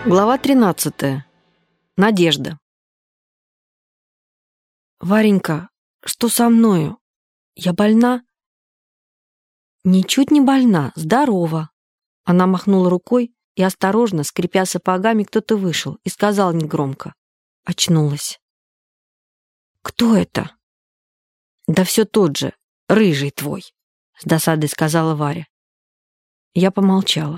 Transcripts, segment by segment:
Глава 13. Надежда. «Варенька, что со мною? Я больна?» «Ничуть не больна, здорова». Она махнула рукой, и осторожно, скрипя сапогами, кто-то вышел и сказал негромко. Очнулась. «Кто это?» «Да все тот же, рыжий твой», — с досадой сказала Варя. Я помолчала.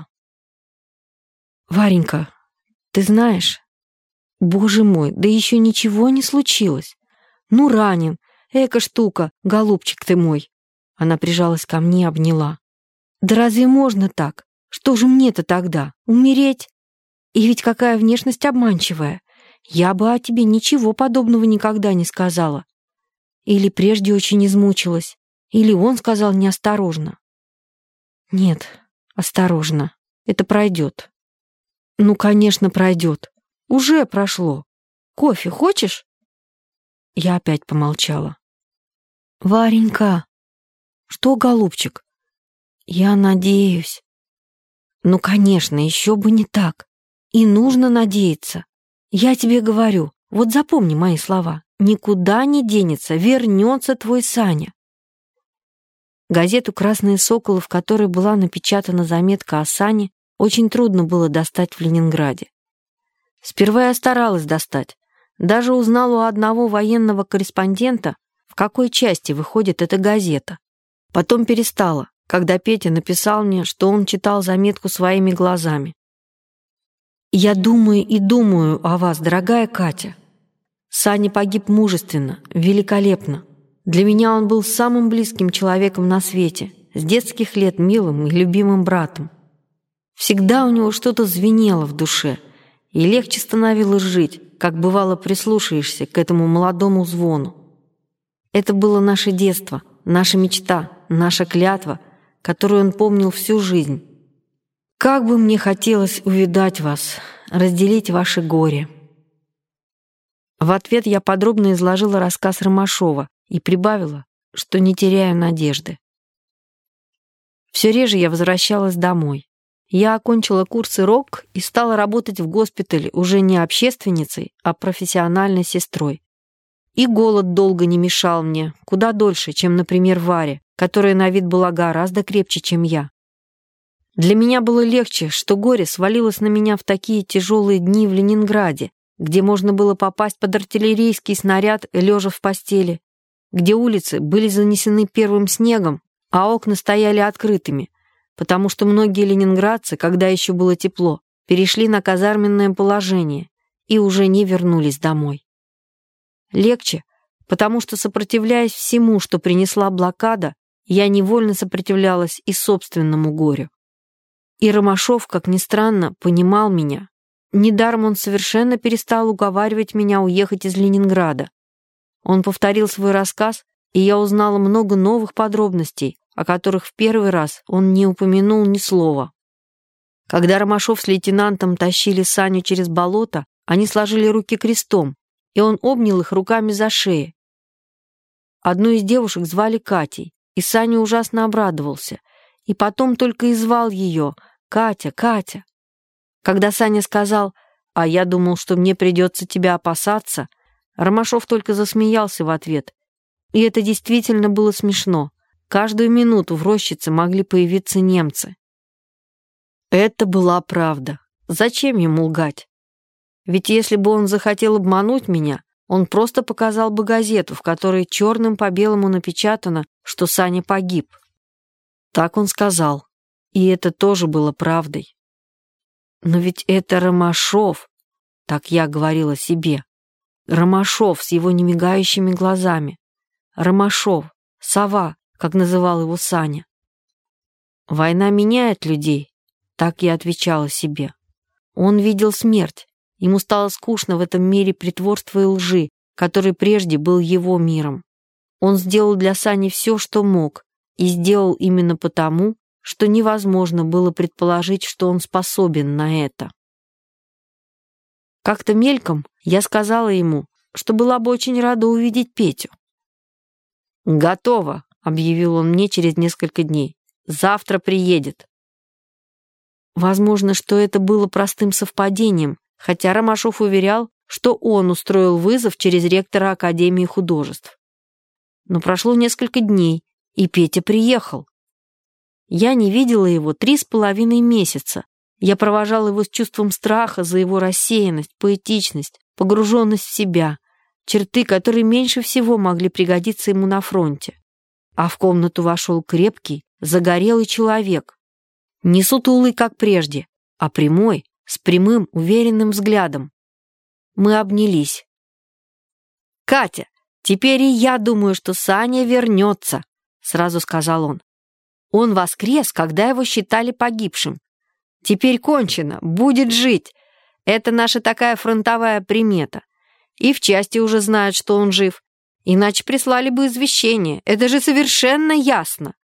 «Варенька, ты знаешь, боже мой, да еще ничего не случилось. Ну, ранен, эка штука, голубчик ты мой». Она прижалась ко мне, обняла. «Да разве можно так? Что же мне-то тогда? Умереть? И ведь какая внешность обманчивая. Я бы о тебе ничего подобного никогда не сказала. Или прежде очень измучилась, или он сказал неосторожно». «Нет, осторожно, это пройдет». «Ну, конечно, пройдет. Уже прошло. Кофе хочешь?» Я опять помолчала. «Варенька!» «Что, голубчик?» «Я надеюсь». «Ну, конечно, еще бы не так. И нужно надеяться. Я тебе говорю, вот запомни мои слова. Никуда не денется, вернется твой Саня». Газету «Красные соколы», в которой была напечатана заметка о Сане, очень трудно было достать в Ленинграде. Сперва я старалась достать. Даже узнала у одного военного корреспондента, в какой части выходит эта газета. Потом перестала, когда Петя написал мне, что он читал заметку своими глазами. «Я думаю и думаю о вас, дорогая Катя. Саня погиб мужественно, великолепно. Для меня он был самым близким человеком на свете, с детских лет милым и любимым братом. Всегда у него что-то звенело в душе, и легче становилось жить, как бывало прислушаешься к этому молодому звону. Это было наше детство, наша мечта, наша клятва, которую он помнил всю жизнь. Как бы мне хотелось увидать вас, разделить ваше горе». В ответ я подробно изложила рассказ Ромашова и прибавила, что не теряю надежды. Все реже я возвращалась домой. Я окончила курсы РОК и стала работать в госпитале уже не общественницей, а профессиональной сестрой. И голод долго не мешал мне, куда дольше, чем, например, Варе, которая на вид была гораздо крепче, чем я. Для меня было легче, что горе свалилось на меня в такие тяжелые дни в Ленинграде, где можно было попасть под артиллерийский снаряд, лежа в постели, где улицы были занесены первым снегом, а окна стояли открытыми, потому что многие ленинградцы, когда еще было тепло, перешли на казарменное положение и уже не вернулись домой. Легче, потому что, сопротивляясь всему, что принесла блокада, я невольно сопротивлялась и собственному горю. И Ромашов, как ни странно, понимал меня. Недаром он совершенно перестал уговаривать меня уехать из Ленинграда. Он повторил свой рассказ, и я узнала много новых подробностей, о которых в первый раз он не упомянул ни слова. Когда Ромашов с лейтенантом тащили Саню через болото, они сложили руки крестом, и он обнял их руками за шеи. Одну из девушек звали Катей, и Саня ужасно обрадовался, и потом только и звал ее «Катя, Катя». Когда Саня сказал «А я думал, что мне придется тебя опасаться», Ромашов только засмеялся в ответ. И это действительно было смешно. Каждую минуту в рощице могли появиться немцы. Это была правда. Зачем ему лгать? Ведь если бы он захотел обмануть меня, он просто показал бы газету, в которой черным по белому напечатано, что Саня погиб. Так он сказал. И это тоже было правдой. Но ведь это Ромашов, так я говорила себе. Ромашов с его немигающими глазами. Ромашов, сова, как называл его Саня. «Война меняет людей», так я отвечала себе. Он видел смерть. Ему стало скучно в этом мире притворства и лжи, который прежде был его миром. Он сделал для Сани все, что мог, и сделал именно потому, что невозможно было предположить, что он способен на это. Как-то мельком я сказала ему, что была бы очень рада увидеть Петю. «Готово», — объявил он мне через несколько дней. «Завтра приедет». Возможно, что это было простым совпадением, хотя Ромашов уверял, что он устроил вызов через ректора Академии художеств. Но прошло несколько дней, и Петя приехал. Я не видела его 3,5 месяца. Я провожала его с чувством страха за его рассеянность, поэтичность, погруженность в себя, черты, которые меньше всего могли пригодиться ему на фронте. А в комнату вошел крепкий, загорелый человек. Не сутулый, как прежде, а прямой, с прямым, уверенным взглядом. Мы обнялись. «Катя, теперь и я думаю, что Саня вернется», — сразу сказал он. «Он воскрес, когда его считали погибшим. Теперь кончено, будет жить. Это наша такая фронтовая примета. И в части уже знают, что он жив. Иначе прислали бы извещение. Это же совершенно ясно».